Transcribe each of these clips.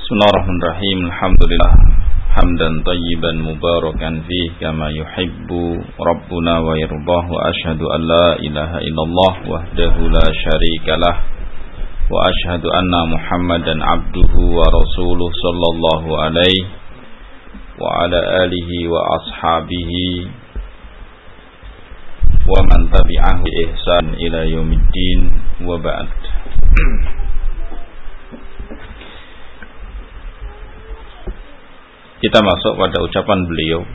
Bismillahirrahmanirrahim. Alhamdulillah hamdan tayyiban mubarakan fihi kama yuhibbu rabbuna wa yardah, wa asyhadu an la ilaha illallah wahdahu la syarikalah, wa asyhadu anna Muhammadan abduhu wa rasuluh sallallahu alaihi wa ala alihi wa ashabihi wa man tabi'ahu bi ihsan ila yaumiddin, wa ba'd. Kita masuk pada ucapan beliau.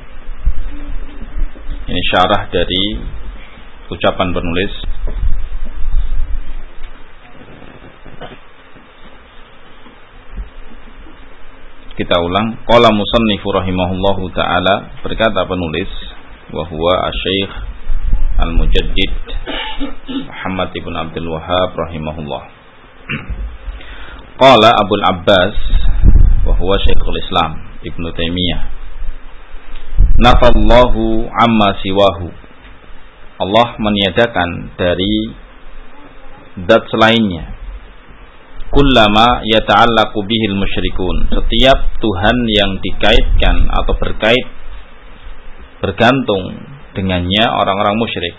Ini syarah dari ucapan penulis. Kita ulang. Qala musannifu rahimahullahu ta'ala, berkata penulis, wa huwa asy-Syaikh al-Mujaddid Muhammad ibn Abdul Wahhab rahimahullah. Qala Abul Abbas wa huwa Syekhul Islam Ibnu Taimiyah, nafallahu amma siwahu, Allah meniadakan dari zat selainnya. Kullama yata'allaqu bihil musyrikun, setiap Tuhan yang dikaitkan atau bergantung dengannya orang-orang musyrik.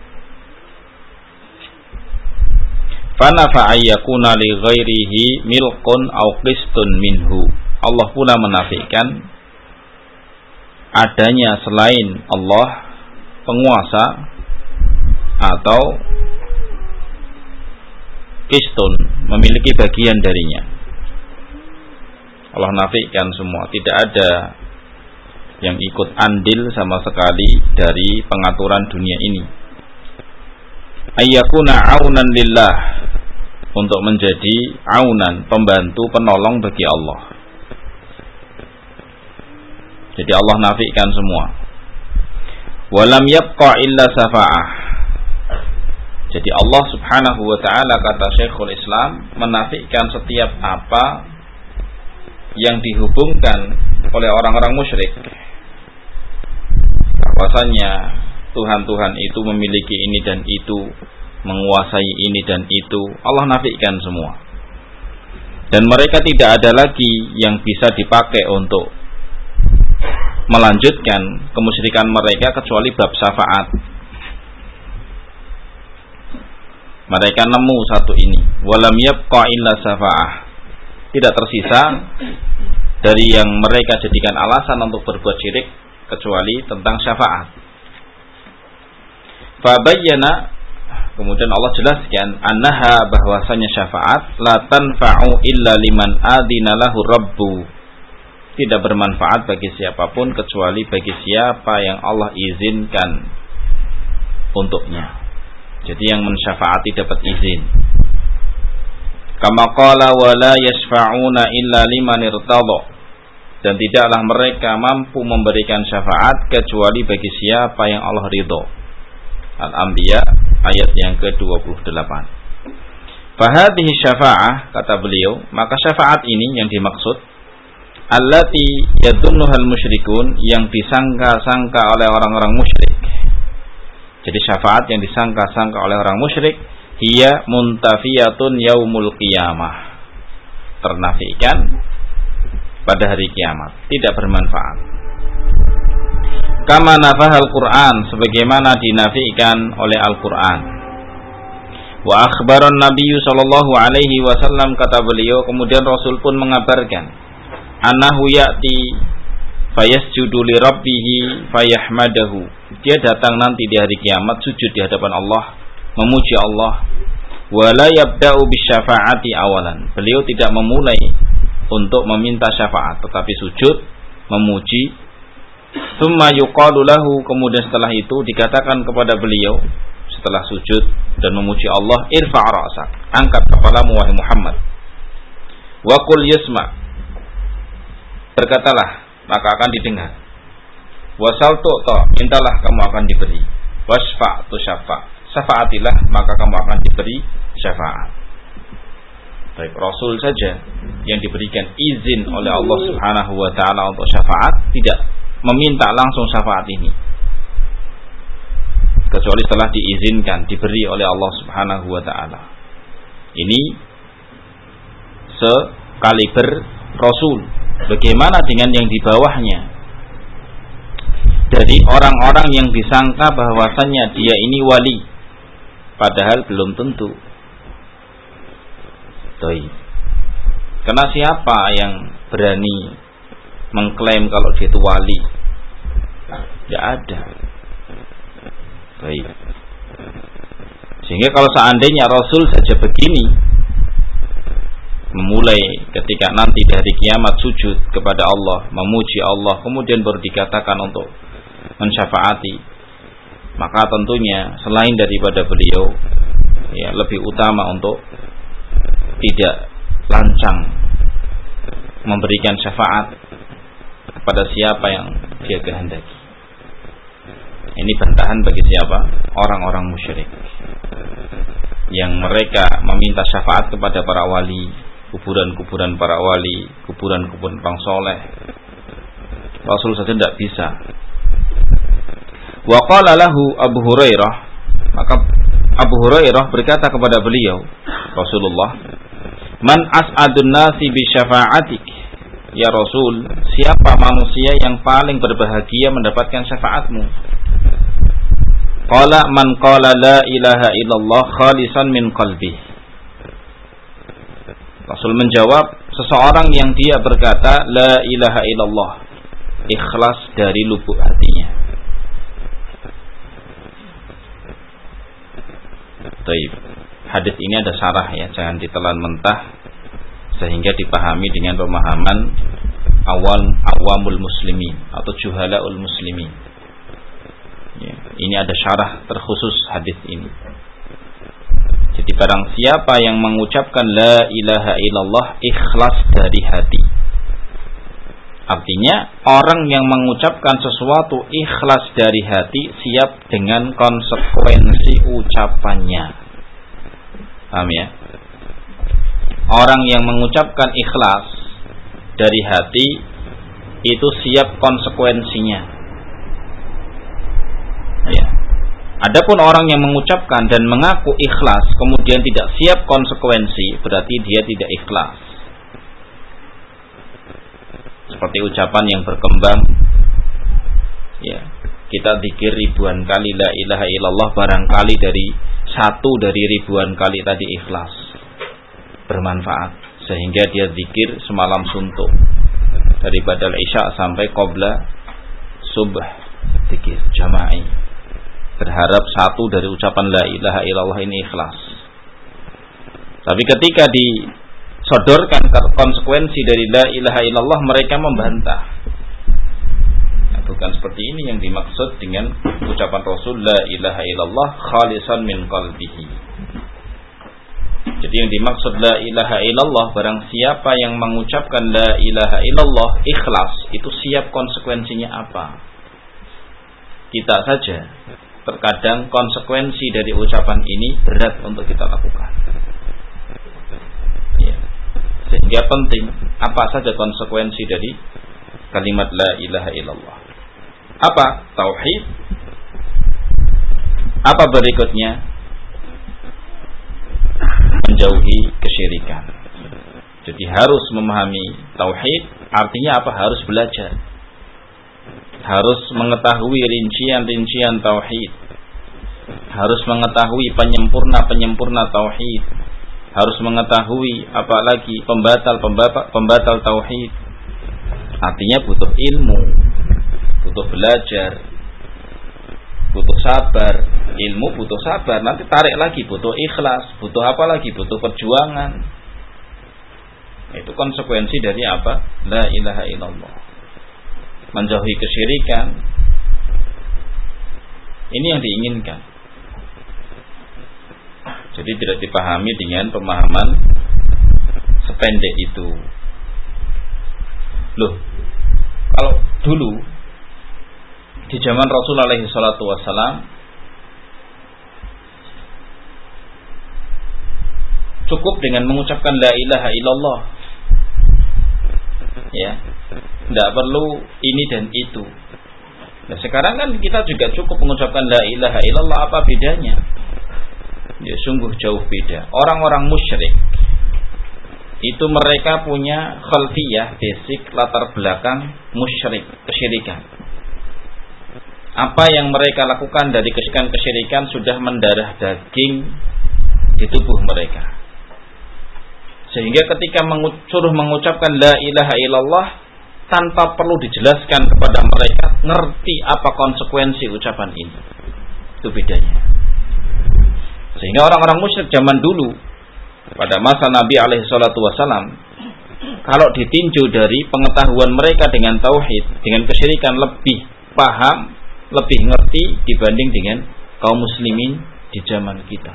Fanafa ayyakuna li ghairihi milqun aw qistun minhu, Allah pula menafikan adanya selain Allah penguasa atau qistun, memiliki bagian darinya. Allah nafikan semua, tidak ada yang ikut andil sama sekali dari pengaturan dunia ini. Ayyakuna aunan lillah, untuk menjadi aunan, pembantu, penolong bagi Allah. Jadi Allah nafikan semua. Walam yabqa illa safa'ah. Jadi Allah subhanahu wa ta'ala, kata Syekhul Islam, menafikan setiap apa yang dihubungkan oleh orang-orang musyrik. Bahwasanya Tuhan-Tuhan itu memiliki ini dan itu, menguasai ini dan itu, Allah nafikan semua. Dan mereka tidak ada lagi yang bisa dipakai untuk melanjutkan kemusyrikan mereka kecuali bab syafaat. Mereka nemu satu ini, walam yabqa illa syafa'ah, tidak tersisa dari yang mereka jadikan alasan untuk berbuat syirik kecuali tentang syafaat. Fabayyana, kemudian Allah jelaskan, annaha, bahwasanya syafaat la tanfa'u illa liman adina lahu rabbu, tidak bermanfaat bagi siapapun kecuali bagi siapa yang Allah izinkan untuknya. Jadi yang mensyafaati dapat izin. Kama qala wa la yashfa'una illa liman irtadha, dan tidaklah mereka mampu memberikan syafaat kecuali bagi siapa yang Allah ridho. Al-Anbiya ayat yang ke-28. Fahadhihi syafa'ah, kata beliau, maka syafaat ini yang dimaksud allati yadunnuhal musyrikun, yang disangka-sangka oleh orang-orang musyrik. Jadi syafaat yang disangka-sangka oleh orang musyrik, hiya muntafiyatun yaumul qiyamah, ternafikan pada hari kiamat, tidak bermanfaat. Kama nafahal Qur'an, sebagaimana dinafikan oleh Al-Qur'an. Wa akhbaran Nabi sallallahu alaihi wasallam, kata beliau, kemudian Rasul pun mengabarkan, annahu ya'ti fayasjudu li rabbihi fayahmadahu, dia datang nanti di hari kiamat sujud di hadapan Allah, memuji Allah. Wala yabda'u bisyafa'ati awalan, beliau tidak memulai untuk meminta syafaat, tetapi sujud memuji. Tsumma yuqalu lahu, kemudian setelah itu dikatakan kepada beliau setelah sujud dan memuji Allah, irfa' ra'sak, angkat kepalamu wahai Muhammad. Wa qul yasma', berkatalah maka akan didengar. Wasal tu'ta, mintalah kamu akan diberi. Wasfa' tu syafa', syafaatilah maka kamu akan diberi syafaat. Baik, Rasul saja yang diberikan izin oleh Allah subhanahu wa ta'ala untuk syafaat, tidak meminta langsung syafaat ini, kecuali setelah diizinkan, diberi oleh Allah subhanahu wa ta'ala. Ini sekaliber Rasul, bagaimana dengan yang di bawahnya? Dari orang-orang yang disangka bahwasannya dia ini wali, padahal belum tentu. Karena siapa yang berani mengklaim kalau dia itu wali? Tidak ada. Baik. Sehingga kalau seandainya Rasul saja begini, memulai ketika nanti dari kiamat sujud kepada Allah, memuji Allah, kemudian baru dikatakan untuk mensyafaati, maka tentunya selain daripada beliau, ya, lebih utama untuk tidak lancang memberikan syafaat kepada siapa yang dia kehendaki. Ini bantahan bagi siapa? Orang-orang musyrik yang mereka meminta syafaat kepada para wali, kuburan-kuburan para wali, kuburan-kuburan orang soleh. Rasul saja tidak bisa. Wa qala lahu Abu Hurairah, maka Abu Hurairah berkata kepada beliau, Rasulullah, "Man as'adun nasi bi syafa'atik?" Ya Rasul, siapa manusia yang paling berbahagia mendapatkan syafaatmu? Qala man qala la ilaha illallah khalisan min qalbi. Rasul menjawab, seseorang yang dia berkata la ilaha illallah, ikhlas dari lubuk hatinya. Baik. Hadis ini ada syarah ya, jangan ditelan mentah sehingga dipahami dengan pemahaman awamul muslimin atau juhalaul muslimin. Ya, ini ada syarah terkhusus hadis ini. Jadi barang siapa yang mengucapkan la ilaha illallah ikhlas dari hati, artinya orang yang mengucapkan sesuatu ikhlas dari hati siap dengan konsekuensi ucapannya. Paham ya? Orang yang mengucapkan ikhlas dari hati itu siap konsekuensinya. Ya. Adapun orang yang mengucapkan dan mengaku ikhlas kemudian tidak siap konsekuensi, berarti dia tidak ikhlas. Seperti ucapan yang berkembang, ya, kita zikir ribuan kali la ilaha illallah, barangkali dari satu dari ribuan kali tadi ikhlas, bermanfaat, sehingga dia zikir semalam suntuk dari badal isya sampai qabla subh, zikir jama'i, berharap satu dari ucapan la ilaha illallah ini ikhlas. Tapi ketika disodorkan konsekuensi dari la ilaha illallah, mereka membantah. Nah, bukan seperti ini yang dimaksud dengan ucapan Rasul la ilaha illallah khalisan min qalbihi. Jadi yang dimaksud la ilaha illallah, barang siapa yang mengucapkan la ilaha illallah ikhlas, itu siap konsekuensinya apa. Kita saja terkadang konsekuensi dari ucapan ini berat untuk kita lakukan. Ya. Sehingga penting apa saja konsekuensi dari kalimat la ilaha illallah. Apa? Tauhid. Apa berikutnya? Menjauhi kesyirikan. Jadi harus memahami tauhid, artinya apa? Harus belajar. Harus mengetahui rincian-rincian tauhid, harus mengetahui penyempurna tauhid, harus mengetahui apalagi pembatal tauhid. Artinya butuh ilmu, butuh belajar, butuh sabar. Ilmu butuh sabar, nanti tarik lagi butuh ikhlas, butuh apa lagi? Butuh perjuangan. Itu konsekuensi dari apa? La ilaha illallah. Menjauhi kesyirikan, ini yang diinginkan. Jadi tidak dipahami dengan pemahaman sependek itu. Loh, kalau dulu di zaman Rasulullah SAW cukup dengan mengucapkan la ilaha illallah, ya, tidak perlu ini dan itu. Nah sekarang kan kita juga cukup mengucapkan la ilaha illallah, apa bedanya? Ya sungguh jauh beda. Orang-orang musyrik itu mereka punya khalfiyah, basic, latar belakang musyrik, kesyirikan. Apa yang mereka lakukan dari kesyirikan sudah mendarah daging di tubuh mereka. Sehingga ketika suruh mengucapkan la ilaha illallah, tanpa perlu dijelaskan kepada mereka, ngerti apa konsekuensi ucapan ini. Itu bedanya. Sehingga orang-orang musyrik zaman dulu, pada masa Nabi SAW, kalau ditinjau dari pengetahuan mereka dengan tauhid, dengan kesyirikan, lebih paham, lebih ngerti dibanding dengan kaum muslimin di zaman kita.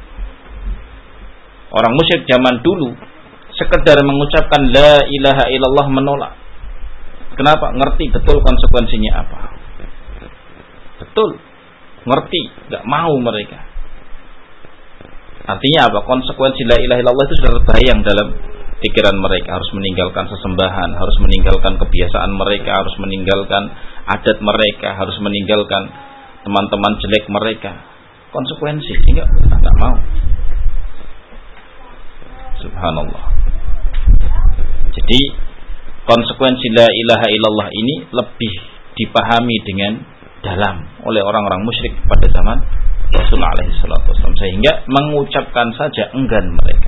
Orang musyrik zaman dulu sekedar mengucapkan la ilaha illallah menolak. Kenapa? Ngerti betul konsekuensinya apa. Betul, ngerti, gak mau mereka. Artinya apa? Konsekuensi la ilaha illallah itu sudah terbayang dalam pikiran mereka. Harus meninggalkan sesembahan, harus meninggalkan kebiasaan mereka, harus meninggalkan adat mereka, harus meninggalkan teman-teman jelek mereka. Konsekuensi, sehingga gak mau. Subhanallah. Jadi konsekuensi la ilaha illallah ini lebih dipahami dengan dalam oleh orang-orang musyrik pada zaman Rasulullah SAW, sehingga mengucapkan saja enggan mereka.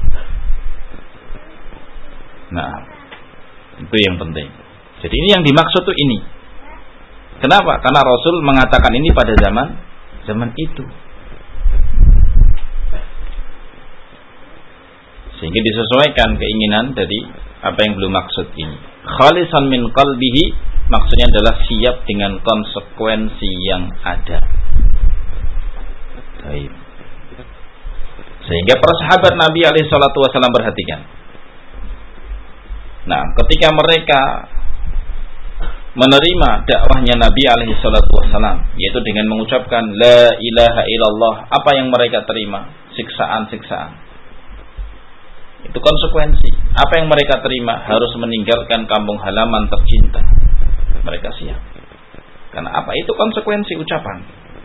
Nah, itu yang penting. Jadi ini yang dimaksud tuh ini. Kenapa? Karena Rasul mengatakan ini pada zaman itu. Sehingga disesuaikan keinginan dari apa yang belum maksud ini. Khalisan min qalbihi, maksudnya adalah siap dengan konsekuensi yang ada. Baik. Sehingga para sahabat Nabi SAW perhatikan. Nah, ketika mereka menerima dakwahnya Nabi SAW, yaitu dengan mengucapkan la ilaha illallah, apa yang mereka terima? Siksaan-siksaan. Itu konsekuensi. Apa yang mereka terima? Harus meninggalkan kampung halaman tercinta. Mereka siap. Karena apa? Itu konsekuensi ucapan.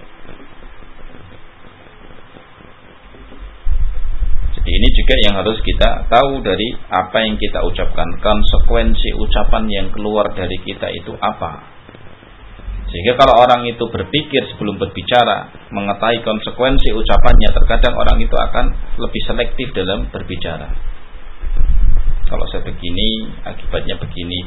Jadi ini juga yang harus kita tahu dari apa yang kita ucapkan. Konsekuensi ucapan yang keluar dari kita itu apa? Sehingga kalau orang itu berpikir sebelum berbicara, mengetahui konsekuensi ucapannya, terkadang orang itu akan lebih selektif dalam berbicara. Kalau saya begini, akibatnya begini.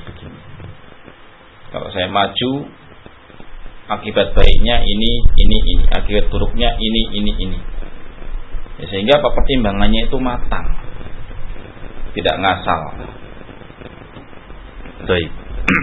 Kalau saya maju, akibat baiknya ini. Akibat buruknya ini. Ya, sehingga pertimbangannya itu matang, tidak ngasal. Baik.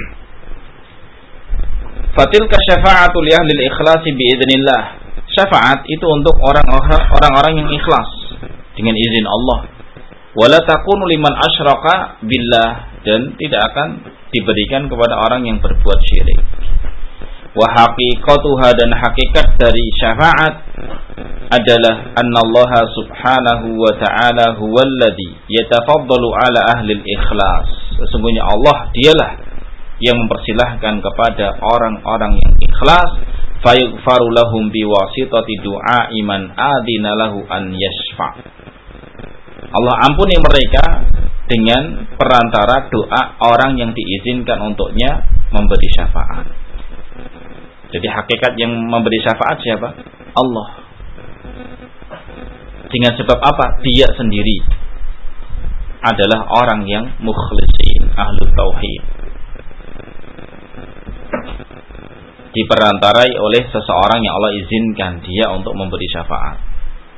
Fatilka syafa'atu li ahli al-ikhlas biidznillah. Syafaat itu untuk orang-orang yang ikhlas dengan izin Allah. Wala takunu liman asyraka billah, dan tidak akan diberikan kepada orang yang berbuat syirik. Wa haqiqatuha, dan hakikat dari syafaat adalah annallaha subhanahu wa ta'ala huwallazi yatafaddalu ala ahli al-ikhlas. Sesungguhnya Allah dialah yang mempersilahkan kepada orang-orang yang ikhlas, fayaghfaru lahum biwasitati du'a iman adina lahu an yashfa'. Allah ampuni mereka dengan perantara doa orang yang diizinkan untuknya memberi syafaat. Jadi hakikat yang memberi syafaat siapa? Allah. Dengan sebab apa? Dia sendiri adalah orang yang mukhlisin, ahlul tauhid. Diperantarai oleh seseorang yang Allah izinkan dia untuk memberi syafaat.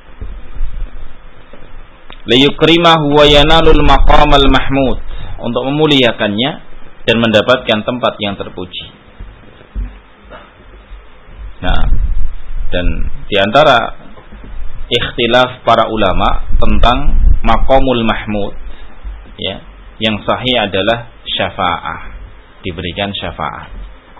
Liyukrimahu wa yanalul maqamal mahmud, untuk memuliakannya dan mendapatkan tempat yang terpuji. Nah, dan diantara ikhtilaf para ulama tentang maqamul mahmud, ya, yang sahih adalah syafa'ah, diberikan syafaat,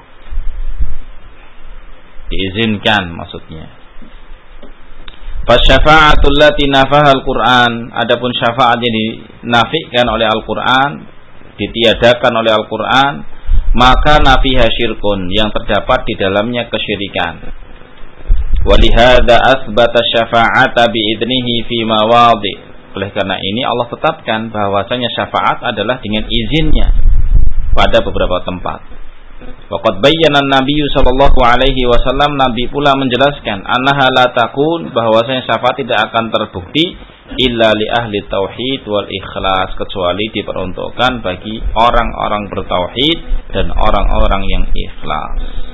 diizinkan maksudnya. Fasyafa'atul lati nafaha al-Qur'an, adapun syafaat yang dinafikan oleh Al-Qur'an, ditiadakan oleh Al-Qur'an, maka nafiha syirkun, yang terdapat di dalamnya kesyirikan. Walihada asbata syafa'ata biidnihi fi mawadhi, Oleh karena ini Allah tetapkan bahwasanya syafaat adalah dengan izinnya pada beberapa tempat. Waqad bayyana Nabi sallallahu alaihi wasallam, Nabi pula menjelaskan annaha la takun, bahwasanya syafaat tidak akan terbukti illa li ahli tauhid wal ikhlas, kecuali diperuntukkan bagi orang-orang bertauhid dan orang-orang yang ikhlas.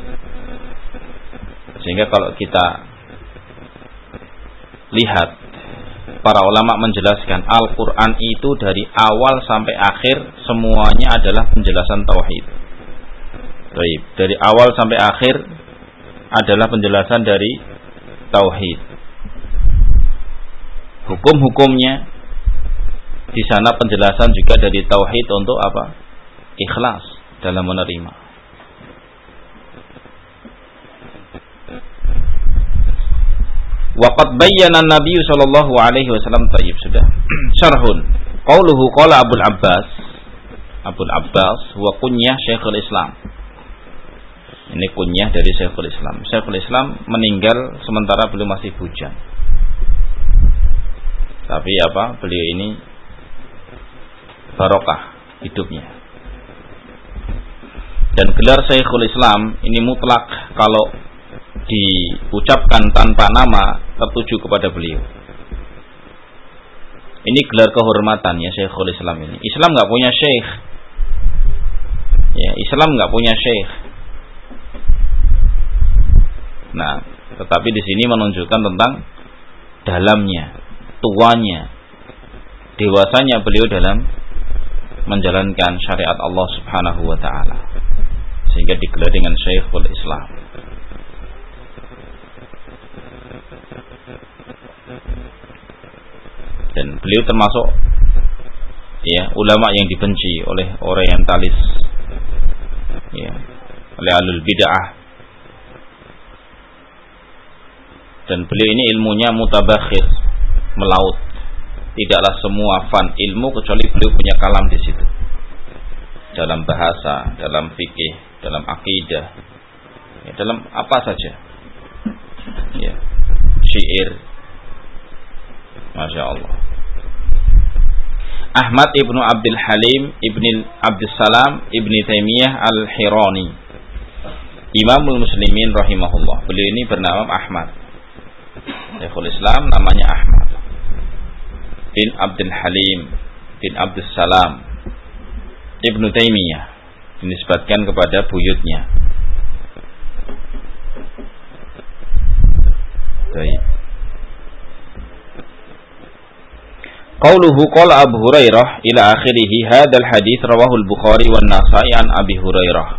Sehingga kalau kita lihat, para ulama menjelaskan Al-Quran itu dari awal sampai akhir semuanya adalah penjelasan tauhid. Baik, dari awal sampai akhir adalah penjelasan dari tauhid. Hukum-hukumnya di sana penjelasan juga dari tauhid untuk apa? Ikhlas dalam menerima. Waqad bayyana Nabi sallallahu alaihi wasallam, tayyib sudah. Syarhun. Qauluhu qala Abul Abbas. Abul Abbas wa kunyah Syekhul Islam. Ini kunyah dari Syekhul Islam. Syekhul Islam meninggal sementara beliau masih bujang. Tapi apa? Beliau ini barokah hidupnya. Dan gelar Syekhul Islam ini mutlak, kalau diucapkan tanpa nama tertuju kepada beliau. Ini gelar kehormatan ya Syekhul Islam ini. Islam enggak punya syekh. Ya, Islam enggak punya syekh. Nah, tetapi di sini menunjukkan tentang dalamnya, tuanya, dewasanya beliau dalam menjalankan syariat Allah Subhanahu wa taala. Sehingga digelar dengan Syekhul Islam. Dan beliau termasuk ya ulama yang dibenci oleh orientalis, ya, oleh ahlul bid'ah. Dan beliau ini ilmunya mutabakhir, melaut. Tidaklah semua fan ilmu kecuali beliau punya kalam di situ. Dalam bahasa, dalam fikih, dalam akidah, ya, dalam apa saja. Ya, syair. Masya Allah. Ahmad ibnu Abdul Halim ibni Abdus Salam ibni Taimiyah al-Hirani, Imamul Muslimin rahimahullah. Beliau ini bernama Ahmad. Syekhul Islam namanya Ahmad bin Abdul Halim bin Abdus Salam ibnu Taimiyah, dinisbatkan kepada buyutnya. Baik. Qauluhu qala Abu Hurairah ila akhirih, hadzal hadits rawahu al-Bukhari wan Nasa'i an Abi Hurairah.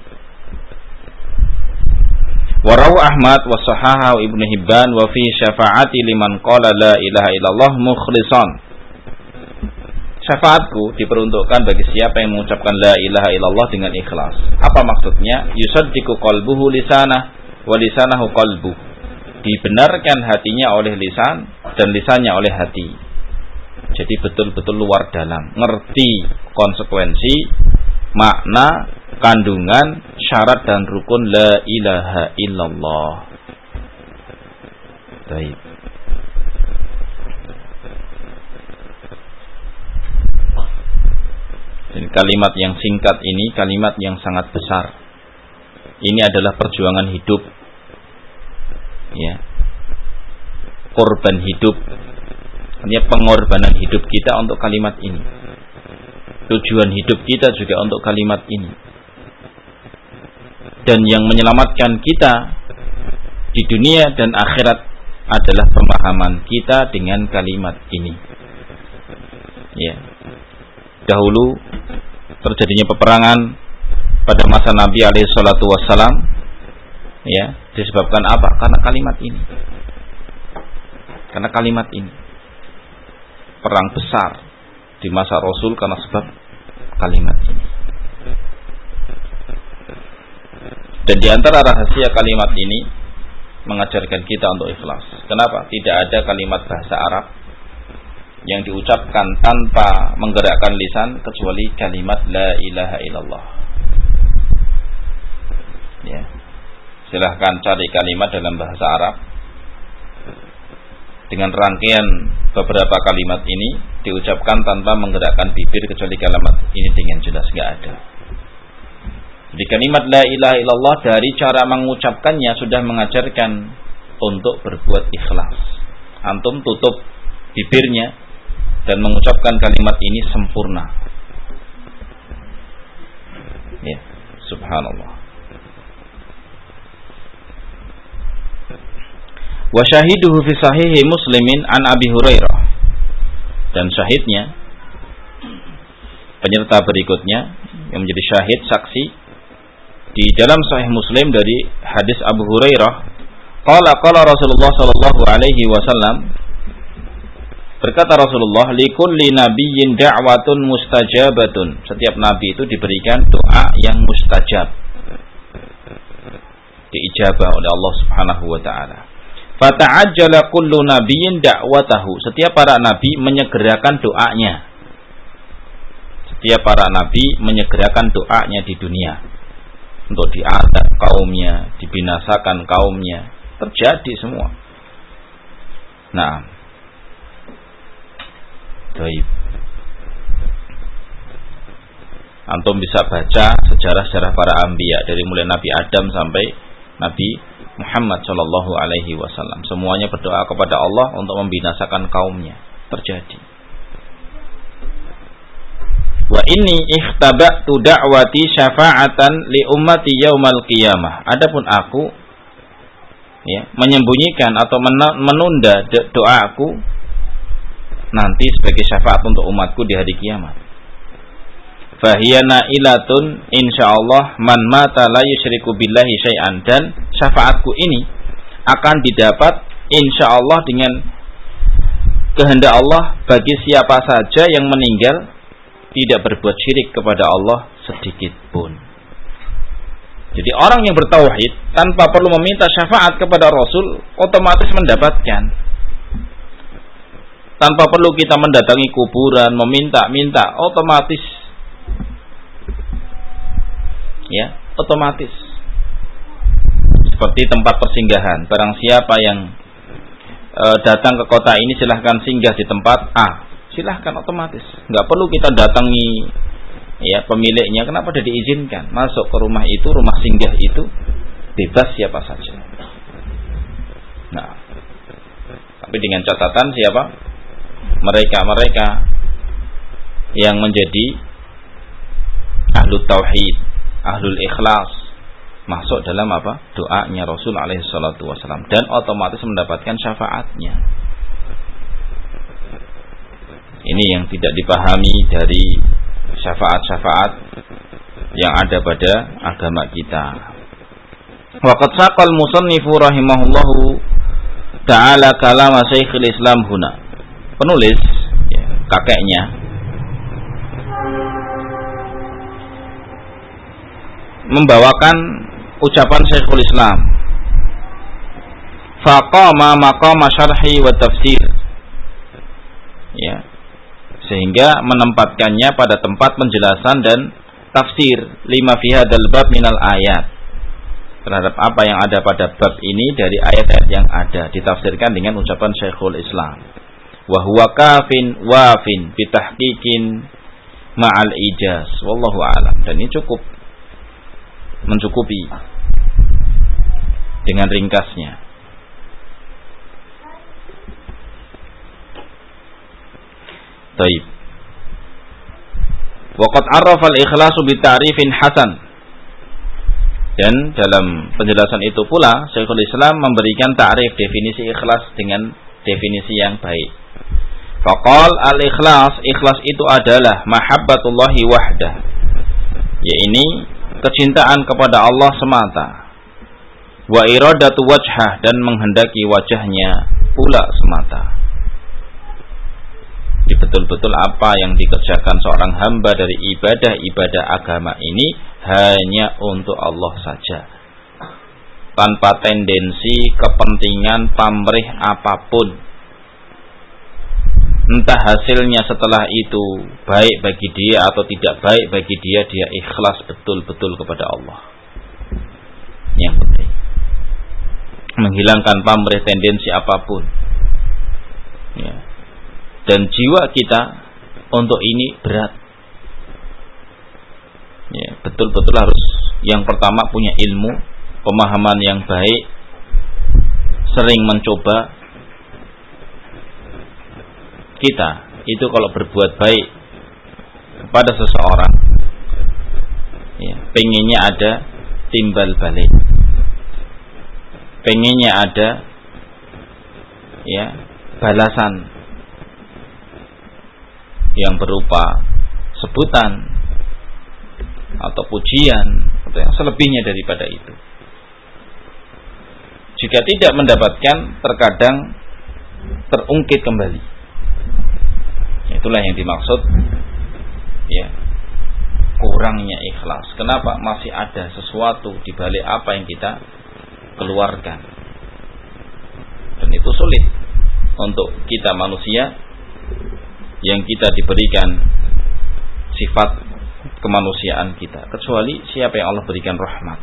Wa rawa Ahmad wa sahahahu Ibnu Hibban wa fi syafaati liman qala la ilaha illallah mukhlishan. Syafaatku diperuntukkan bagi siapa yang mengucapkan la ilaha illallah dengan ikhlas. Apa maksudnya? Yusaddiqu qalbuhu lisanah wa lisanahu qalbu. Dibenarkan hatinya oleh lisan dan lisannya oleh hati. Jadi betul-betul luar dalam, ngerti konsekuensi, makna, kandungan, syarat dan rukun la ilaha illallah. Baik. Dan kalimat yang singkat ini kalimat yang sangat besar. Ini adalah perjuangan hidup, ya, korban hidup. Artinya pengorbanan hidup kita untuk kalimat ini. Tujuan hidup kita juga untuk kalimat ini. Dan yang menyelamatkan kita di dunia dan akhirat adalah pemahaman kita dengan kalimat ini. Ya. Dahulu terjadinya peperangan pada masa Nabi alaihi salatu wassalam, ya, disebabkan apa? Karena kalimat ini. Karena kalimat ini. Perang besar di masa Rasul karena sebab kalimat ini. Dan di antara rahasia kalimat ini mengajarkan kita untuk ikhlas. Kenapa? Tidak ada kalimat bahasa Arab yang diucapkan tanpa menggerakkan lisan kecuali kalimat la ilaha illallah. Ya. Silahkan cari kalimat dalam bahasa Arab dengan rangkaian beberapa kalimat ini diucapkan tanpa menggerakkan bibir kecuali kalimat ini dengan jelas, nggak ada. Jadi kalimat la ilaha illallah dari cara mengucapkannya sudah mengajarkan untuk berbuat ikhlas. Antum tutup bibirnya dan mengucapkan kalimat ini sempurna. Ya, subhanallah. Wa syahiduhu fi sahihi Muslimin an Abi Hurairah. Dan syahidnya, penyerta berikutnya yang menjadi syahid, saksi di dalam Sahih Muslim dari hadis Abu Hurairah, qala Rasulullah sallallahu alaihi wasallam, berkata Rasulullah, likulli nabiyyin da'watun mustajabatun. Setiap nabi itu diberikan doa yang mustajab, diijabah oleh Allah Subhanahu wa taala. Fata'ajjala kullu nabiyyin da'watahu. Setiap para nabi menyegerakan doanya. Setiap para nabi menyegerakan doanya di dunia untuk diazab kaumnya, dibinasakan kaumnya. Terjadi semua. Nah, baik. Antum bisa baca sejarah-sejarah para anbiya dari mulai Nabi Adam sampai Nabi Muhammad sallallahu alaihi wasallam. Semuanya berdoa kepada Allah untuk membinasakan kaumnya. Terjadi. Wa inni ikhtaba'tu da'wati syafa'atan li ummati yaumal qiyamah. Adapun aku menyembunyikan atau menunda doaku nanti sebagai syafaat untuk umatku di hari kiamat. Fahiya na'ilatun insyaallah man mata la yusyriku billahi syai'an. Dan syafaatku ini akan didapat insyaallah dengan kehendak Allah bagi siapa saja yang meninggal tidak berbuat syirik kepada Allah sedikit pun. Jadi orang yang bertauhid tanpa perlu meminta syafaat kepada Rasul otomatis mendapatkan. Tanpa perlu kita mendatangi kuburan, meminta-minta, otomatis. Ya, otomatis. Seperti tempat persinggahan. Barang siapa yang datang ke kota ini silahkan singgah di tempat A. Silahkan otomatis. Nggak perlu kita datangi ya pemiliknya. Kenapa sudah diizinkan masuk ke rumah itu, rumah singgah itu bebas siapa saja. Nah, tapi dengan catatan siapa? Mereka yang menjadi ahlul tauhid, ahlul ikhlas, masuk dalam apa? Doanya Rasul alaihi salatu wasallam dan otomatis mendapatkan syafaatnya. Ini yang tidak dipahami dari syafaat-syafaat yang ada pada agama kita. Waqad saqal musannifu rahimahullahu ta'ala kalama Syekhul Islam huna. Penulis ya, kakeknya membawakan ucapan Syekhul Islam. Faqama maqama syarhi wa tafsir. Ya. Sehingga menempatkannya pada tempat penjelasan dan tafsir lima fi hadzal bab minal ayat. Terhadap apa yang ada pada bab ini dari ayat-ayat yang ada ditafsirkan dengan ucapan Syekhul Islam. Wa huwa kafin wafin bi tahqiqin ma'al ijaz. Wallahu a'lam. Dan ini cukup mencukupi dengan ringkasnya. Taib. Waqad arrafa al-ikhlasu bi ta'rifin hasan. Dan dalam penjelasan itu pula Syekhul Islam memberikan ta'rif definisi ikhlas dengan definisi yang baik. Faqal al-ikhlas, ikhlas itu adalah mahabbatullahi wahdah. Yaitu kecintaan kepada Allah semata. Wa iradatu wajhah, dan menghendaki wajahnya pula semata. Jadi betul-betul apa yang dikerjakan seorang hamba dari ibadah-ibadah agama ini hanya untuk Allah saja, tanpa tendensi kepentingan pamrih apapun. Entah hasilnya setelah itu baik bagi dia atau tidak baik bagi dia, dia ikhlas betul-betul kepada Allah. Yang penting menghilangkan pamrih tendensi apapun. Ya. Dan jiwa kita untuk ini berat. Ya, betul-betul harus yang pertama punya ilmu, pemahaman yang baik, sering mencoba. Kita itu kalau berbuat baik kepada seseorang, ya, pengennya ada timbal balik, pengennya ada, ya, balasan yang berupa sebutan atau pujian atau yang selebihnya daripada itu. Jika tidak mendapatkan, terkadang terungkit kembali. Itulah yang dimaksud, ya, kurangnya ikhlas. Kenapa? Masih ada sesuatu di balik apa yang kita keluarkan. Dan itu sulit untuk kita manusia yang kita diberikan sifat kemanusiaan kita, kecuali siapa yang Allah berikan rahmat.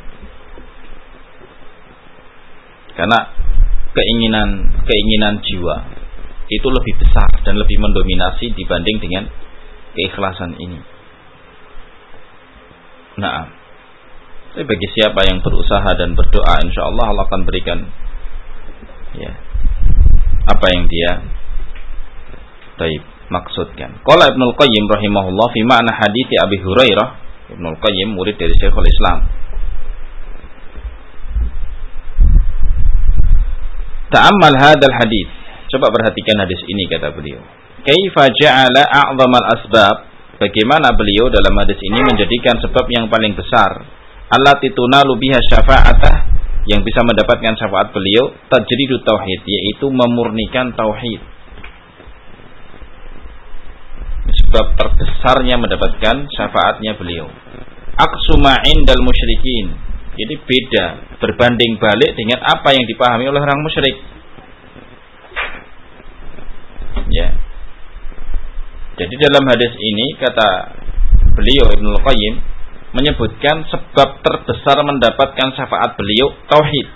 Karena keinginan jiwa itu lebih besar dan lebih mendominasi dibanding dengan keikhlasan ini. Nah, tapi bagi siapa yang berusaha dan berdoa, insya Allah Allah akan berikan, ya, apa yang dia maksudkan. Qala Ibnu Qayyim rahimahullah fi ma'na hadits Abi Hurairah. Ibnu Qayyim murid dari Syekhul Islam. Ta'ammal hadzal hadits. Coba perhatikan hadis ini, kata beliau. Kaifa ja'ala a'dhamal asbab? Bagaimana beliau dalam hadis ini menjadikan sebab yang paling besar allati tunalu biha syafa'atah, yang bisa mendapatkan syafaat beliau, tajridut tauhid, yaitu memurnikan tauhid. Sebab terbesarnya mendapatkan syafaatnya beliau. Aqsuma indal musyrikin, jadi beda, berbanding balik dengan apa yang dipahami oleh orang musyrik. Ya. Jadi dalam hadis ini kata beliau Ibnu Qayyim menyebutkan sebab terbesar mendapatkan syafaat beliau tauhid.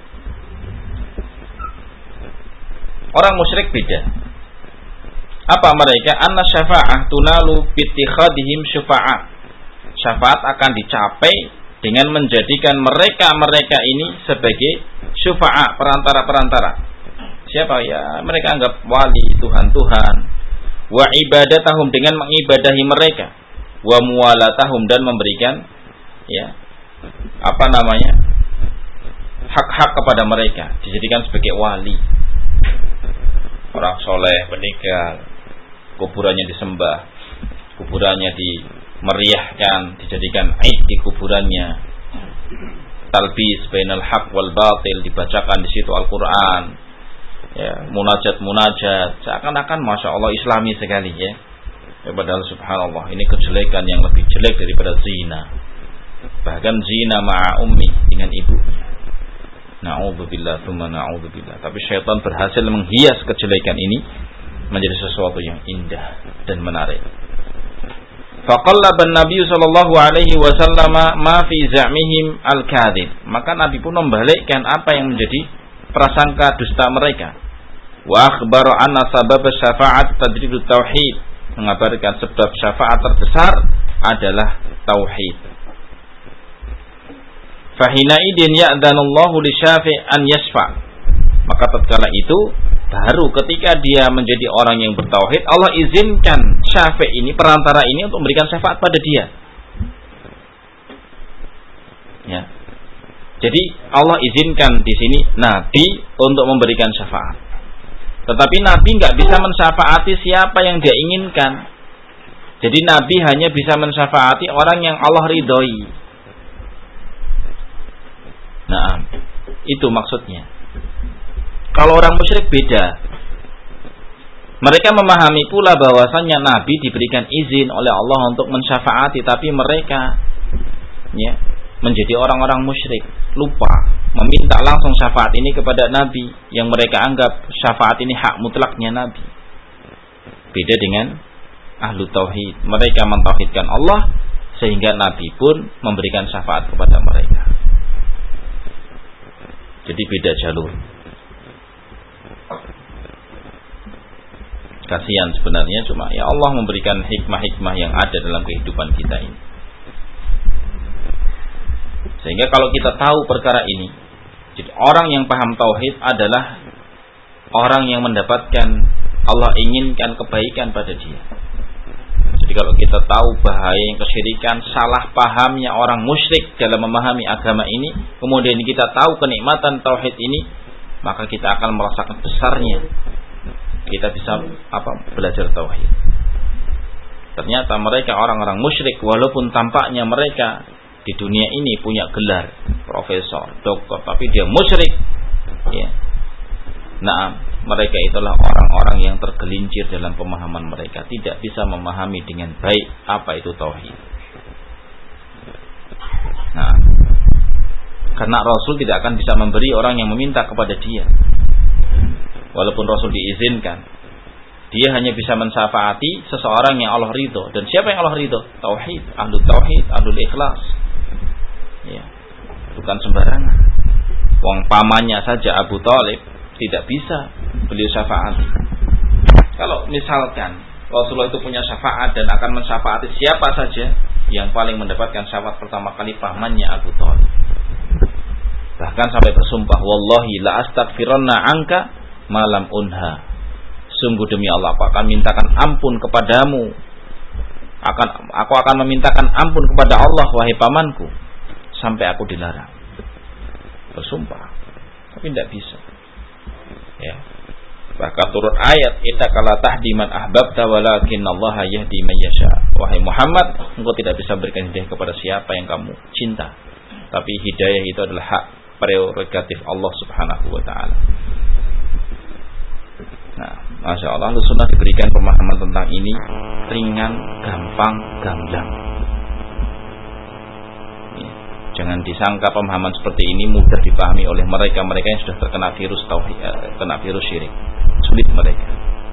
Orang musyrik beda. Apa mereka? Anna syafa'ah tunalu bittikhadihim syufa'ah. Syafaat akan dicapai dengan menjadikan mereka ini sebagai syufa'ah, perantara-perantara. Siapa? Ya, mereka anggap wali, Tuhan-Tuhan. Wa ibadatahum, dengan mengibadahi mereka. Wa muwalatahum, dan memberikan, ya, hak-hak kepada mereka, dijadikan sebagai wali. Orang soleh meninggal, kuburannya disembah, kuburannya dimeriahkan, dijadikan aid di kuburannya. Talbis bainal haq wal batil, dibacakan di situ Al-Qur'an. Ya, munajat, seakan-akan masya Allah Islami sekali, ya. Padahal subhanallah, ini kejelekan yang lebih jelek daripada zina. Bahkan zina ma'a ummi, dengan ibunya. Na'udzubillah, tsumma na'udzubillah. Tapi syaitan berhasil menghias kejelekan ini menjadi sesuatu yang indah dan menarik. Faqallaba an-nabiy sallallahu alaihi wasallam ma fi za'mihim al-kadzib. Maka Nabi pun membalikkan apa yang menjadi prasangka dusta mereka. Wa akhbara anna sabab syafa'at tadridut tauhid, mengabarkan sebab syafaat terbesar adalah tauhid. Fahina idin ya'danullahu li syafi' an yashfa'. Maka tatkala itu baru ketika dia menjadi orang yang bertauhid, Allah izinkan syafi' ini, perantara ini, untuk memberikan syafaat pada dia. Ya. Jadi Allah izinkan di sini Nabi untuk memberikan syafaat. Tetapi Nabi nggak bisa mensyafaati siapa yang dia inginkan. Jadi Nabi hanya bisa mensyafaati orang yang Allah ridhoi. Nah, itu maksudnya. Kalau orang musyrik beda. Mereka memahami pula bahwasannya Nabi diberikan izin oleh Allah untuk mensyafaati, tapi mereka, ya, menjadi orang-orang musyrik, lupa meminta langsung syafaat ini kepada Nabi, yang mereka anggap syafaat ini hak mutlaknya Nabi. Beda dengan ahlu tauhid, mereka mentauhidkan Allah sehingga Nabi pun memberikan syafaat kepada mereka. Jadi beda jalur. Kasihan sebenarnya, cuma ya Allah memberikan hikmah-hikmah yang ada dalam kehidupan kita ini. Sehingga kalau kita tahu perkara ini, jadi orang yang paham tauhid adalah orang yang mendapatkan Allah inginkan kebaikan pada dia. Jadi kalau kita tahu bahaya yang kesyirikan, salah pahamnya orang musyrik dalam memahami agama ini, kemudian kita tahu kenikmatan tauhid ini, maka kita akan merasakan besarnya kita bisa belajar tauhid. Ternyata mereka orang-orang musyrik, walaupun tampaknya mereka di dunia ini punya gelar profesor, doktor, tapi dia musyrik. Ya. Nah, mereka itulah orang-orang yang tergelincir dalam pemahaman mereka, tidak bisa memahami dengan baik apa itu tauhid. Nah, karena Rasul tidak akan bisa memberi orang yang meminta kepada dia. Walaupun Rasul diizinkan, dia hanya bisa mensyafaati seseorang yang Allah ridho. Dan siapa yang Allah ridho? Tauhid, ahlul ikhlas. Ya, bukan sembarangan. Wong pamannya saja Abu Thalib tidak bisa beliau syafaati. Kalau misalkan Rasulullah itu punya syafaat dan akan mensyafaati siapa saja, yang paling mendapatkan syafaat pertama kali pamannya Abu Thalib. Bahkan sampai bersumpah, wallahi la astaghfiranna anka malam unha. Sungguh demi Allah, aku akan mintakan ampun kepadamu. Aku akan memintakan ampun kepada Allah, wahai pamanku, sampai aku dilarang. Bersumpah, tapi tidak bisa. Ya. Bahkan turun ayat, innaka la tahdi man ahbabta walakinallaha yahdi man yasha. Wahai Muhammad, engkau tidak bisa berikan hidayah kepada siapa yang kamu cinta, tapi hidayah itu adalah hak prerogatif Allah Subhanahu wa taala. Nah, Masya Allah, Sunnah diberikan pemahaman tentang ini ringan, gampang, gamblang. Ya. Jangan disangka pemahaman seperti ini mudah dipahami oleh mereka yang sudah terkena virus tauhid, kena virus syirik. Sulit mereka.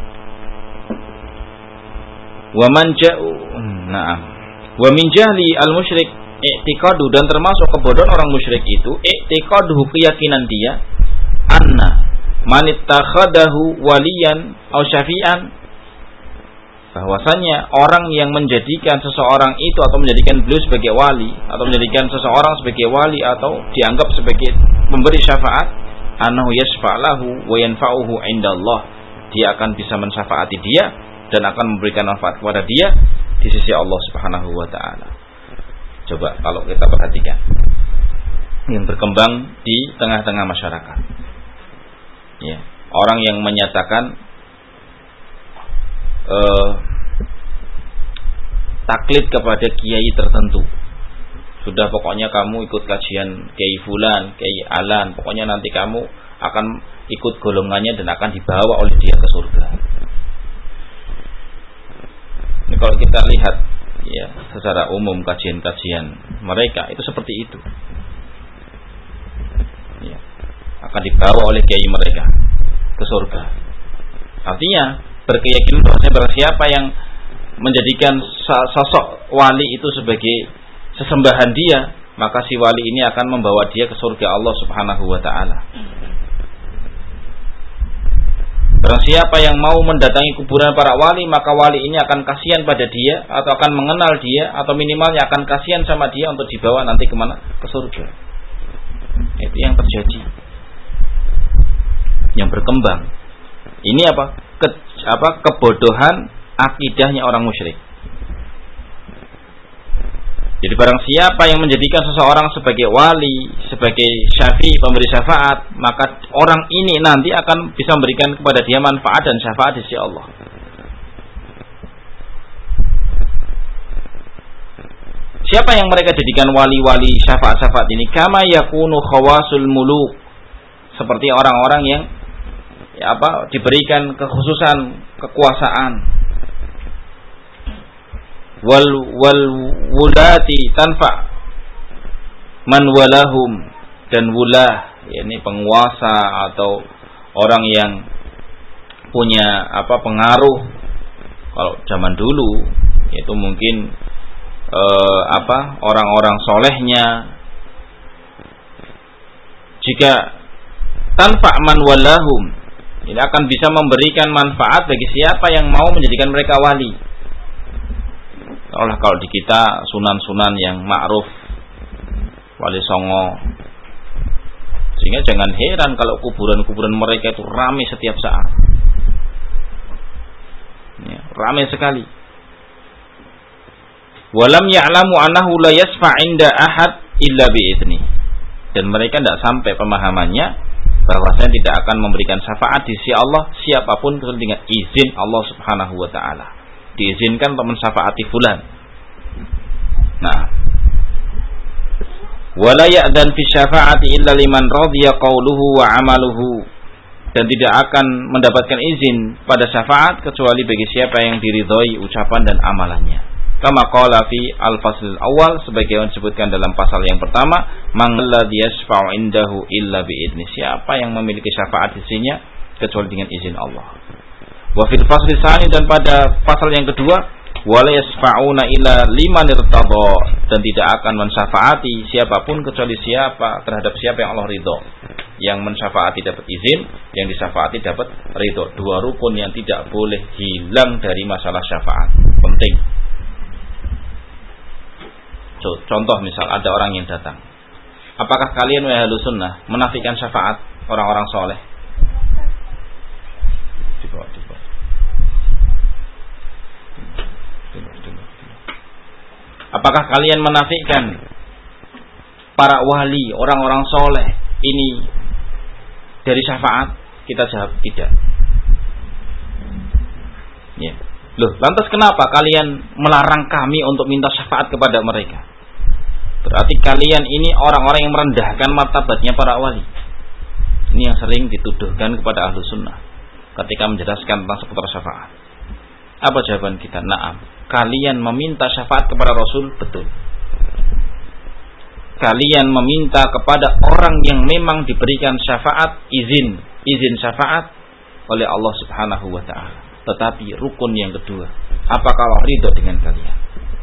Wa man ja'u, na'am. Wa min jahli al-musyrik i'tiqadu, dan termasuk kebodohan orang musyrik itu i'tiqaduhu, keyakinan dia, anna man ittakhadahu waliyan aw syafi'an, bahwasanya orang yang menjadikan seseorang itu atau menjadikan beliau sebagai wali atau menjadikan seseorang sebagai wali atau dianggap sebagai pemberi syafaat, annahu yashfa'lahu wa yanfa'uhu indallah, dia akan bisa mensyafaati dia dan akan memberikan manfaat kepada dia di sisi Allah Subhanahu wa taala. Coba kalau kita perhatikan yang berkembang di tengah-tengah masyarakat. Ya, orang yang menyatakan taklid kepada kiai tertentu. Sudah, pokoknya kamu ikut kajian kiai fulan, kiai alan, pokoknya nanti kamu akan ikut golongannya dan akan dibawa oleh dia ke surga. Ini kalau kita lihat ya secara umum kajian-kajian mereka itu seperti itu. Ya, akan dibawa oleh kiai mereka ke surga. Artinya berkeyakinan bahwa siapa yang menjadikan sosok wali itu sebagai sesembahan dia, maka si wali ini akan membawa dia ke surga Allah Subhanahu wa taala. Barang siapa yang mau mendatangi kuburan para wali, maka wali ini akan kasihan pada dia atau akan mengenal dia atau minimalnya akan kasihan sama dia untuk dibawa nanti kemana? Ke surga. Itu yang terjadi, yang berkembang. Ini kebodohan akidahnya orang musyrik. Jadi barang siapa yang menjadikan seseorang sebagai wali, sebagai syafi', pemberi syafaat, maka orang ini nanti akan bisa memberikan kepada dia manfaat dan syafaat di sisi Allah. Siapa yang mereka jadikan wali-wali syafaat-syafaat ini? Kama yakunu khawasul muluk, seperti orang-orang yang diberikan kekhususan kekuasaan. Wal wulati tanfa man walahum, dan wulah yakni penguasa atau orang yang punya pengaruh. Kalau zaman dulu itu mungkin orang-orang solehnya. Jika tanfa man walahum, Ini akan bisa memberikan manfaat bagi siapa yang mau menjadikan mereka wali. Kalau di kita sunan-sunan yang ma'ruf, wali songo, sehingga jangan heran kalau kuburan-kuburan mereka itu ramai setiap saat. Ya, ramai sekali. Walam ya'lamu annahu la yasfa' 'inda ahad illa bi'idzni. Dan mereka tidak sampai pemahamannya bahwasanya tidak akan memberikan syafaat di sisi Allah siapapun kecuali dengan izin Allah Subhanahu wa taala. Diizinkan untuk mensyafaati fulan. Nah, wala ya'dan fi syafa'ati illa liman radiya qawluhu wa 'amaluhu. Dan tidak akan mendapatkan izin pada syafaat kecuali bagi siapa yang diridhoi ucapan dan amalannya. Kama qala fi al-fasl awal, sebagaimana disebutkan dalam pasal yang pertama, man ladzi yashfa'u indahu illa bi'idni. Siapa yang memiliki syafaat di sisinya kecuali dengan izin Allah. Wa fil fasl tsani, dan pada pasal yang kedua, wala yashfa'una illa liman irtada, dan tidak akan mensyafaati siapapun kecuali terhadap siapa yang Allah ridho. Yang mensyafaati dapat izin, yang disyafaati dapat ridho. Dua rukun yang tidak boleh hilang dari masalah syafaat. Penting. Contoh misal ada orang yang datang. Apakah kalian wahai ahlu sunnah menafikan syafaat orang-orang soleh? Apakah kalian menafikan para wali, orang-orang soleh ini dari syafaat? Kita jawab tidak. Ya. Loh, lantas kenapa kalian melarang kami untuk minta syafaat kepada mereka? Berarti kalian ini orang-orang yang merendahkan martabatnya para wali. Ini yang sering dituduhkan kepada ahlu sunnah ketika menjelaskan tentang seputar syafaat. Apa jawaban kita? Naam. Kalian meminta syafaat kepada Rasul, betul. Kalian meminta kepada orang yang memang diberikan syafaat, izin syafaat oleh Allah Subhanahu wa taala. Tetapi rukun yang kedua, apakah Allah ridho dengan kalian?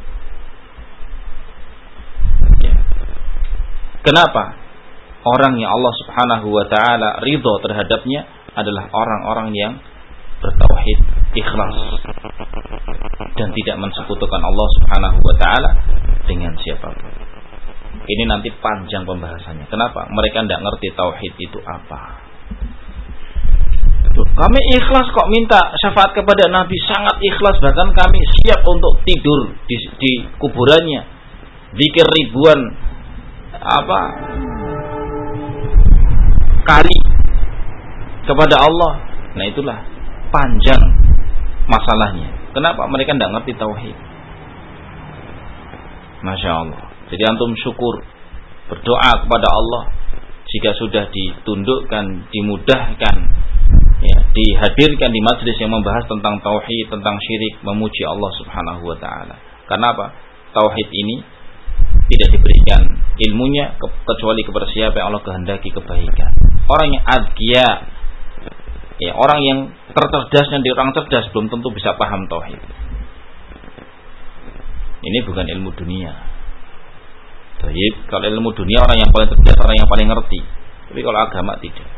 Ya. Kenapa? Orang yang Allah Subhanahu wa taala ridho terhadapnya adalah orang-orang yang bertauhid, ikhlas, dan tidak mensekutukan Allah Subhanahu wa taala dengan siapapun. Ini nanti panjang pembahasannya. Kenapa? Mereka tidak ngerti tauhid itu apa. Kami ikhlas kok minta syafaat kepada Nabi, sangat ikhlas, bahkan kami siap untuk tidur di kuburannya, zikir ribuan kali kepada Allah. Nah, itulah panjang masalahnya. Kenapa? Mereka tidak ngerti tauhid. Masya Allah. Jadi antum syukur, berdoa kepada Allah jika sudah ditundukkan, dimudahkan, ya, dihadirkan di majlis yang membahas tentang tauhid, tentang syirik, memuji Allah Subhanahu wa taala. Karena apa? Tauhid ini tidak diberikan ilmunya kecuali kepada siapa yang Allah kehendaki kebaikan. Orang yang adqiya, ya, orang yang tercerdasnya di orang cerdas belum tentu bisa paham tauhid. Ini bukan ilmu dunia. Tauhid, kalau ilmu dunia orang yang paling cerdas, orang yang paling ngerti. Tapi kalau agama tidak.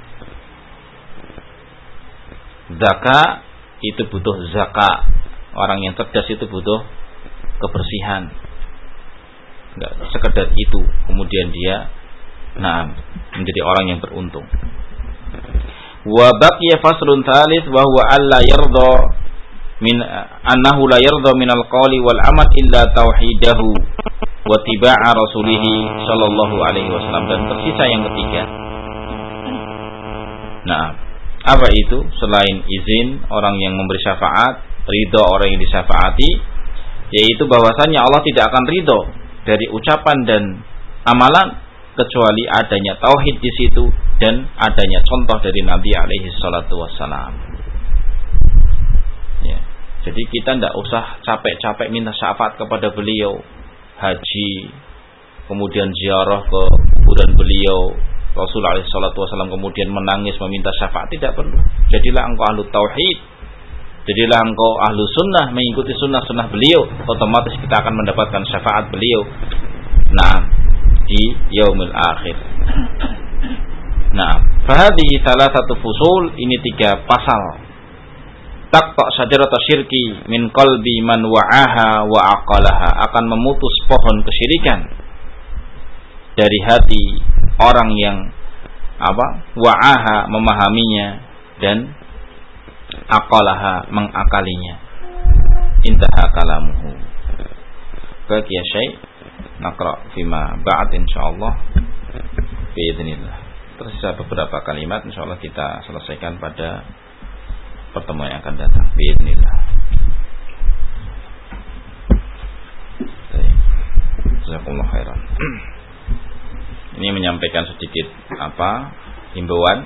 Zakat itu butuh zakat. Orang yang cerdas itu butuh kebersihan. Enggak sekedar itu kemudian dia menjadi orang yang beruntung. Wa baqiya faslun tsalits wa huwa alla yarda min annahu la yarda min al-qawli wal amal illa tauhidahu wa tiba'a rasulih sallallahu alaihi wasallam. Dan tersisa yang ketiga. Apa itu? Selain izin orang yang memberi syafaat, ridho orang yang disyafaati, yaitu bahwasannya Allah tidak akan ridho dari ucapan dan amalan kecuali adanya tauhid di situ dan adanya contoh dari Nabi alaihi salatu wassalam. Ya. Jadi kita tidak usah capek-capek minta syafaat kepada beliau, haji, kemudian ziarah ke kuburan beliau, Rasulullah SAW kemudian menangis meminta syafaat. Tidak perlu. Jadilah engkau ahlu tauhid, jadilah engkau ahlu sunnah, mengikuti sunnah-sunnah beliau, otomatis kita akan mendapatkan syafaat beliau di yaumil akhir. Nah, fahadhihi thalathatu fusul, ini 3 pasal. Taqta' syajarata syirki min qalbi man wa'aha wa aqalaha, akan memutus pohon kesyirikan dari hati orang yang wa'aha, memahaminya, dan aqalaha, mengakalinya. Intaha kalamuhu. Bagi ya syekh, naqra fima ba'd insyaallah biidznillah. Tersisa beberapa kalimat, insyaallah kita selesaikan pada pertemuan yang akan datang biidznillah. Jazakumullah khairan. Ini menyampaikan sedikit himbauan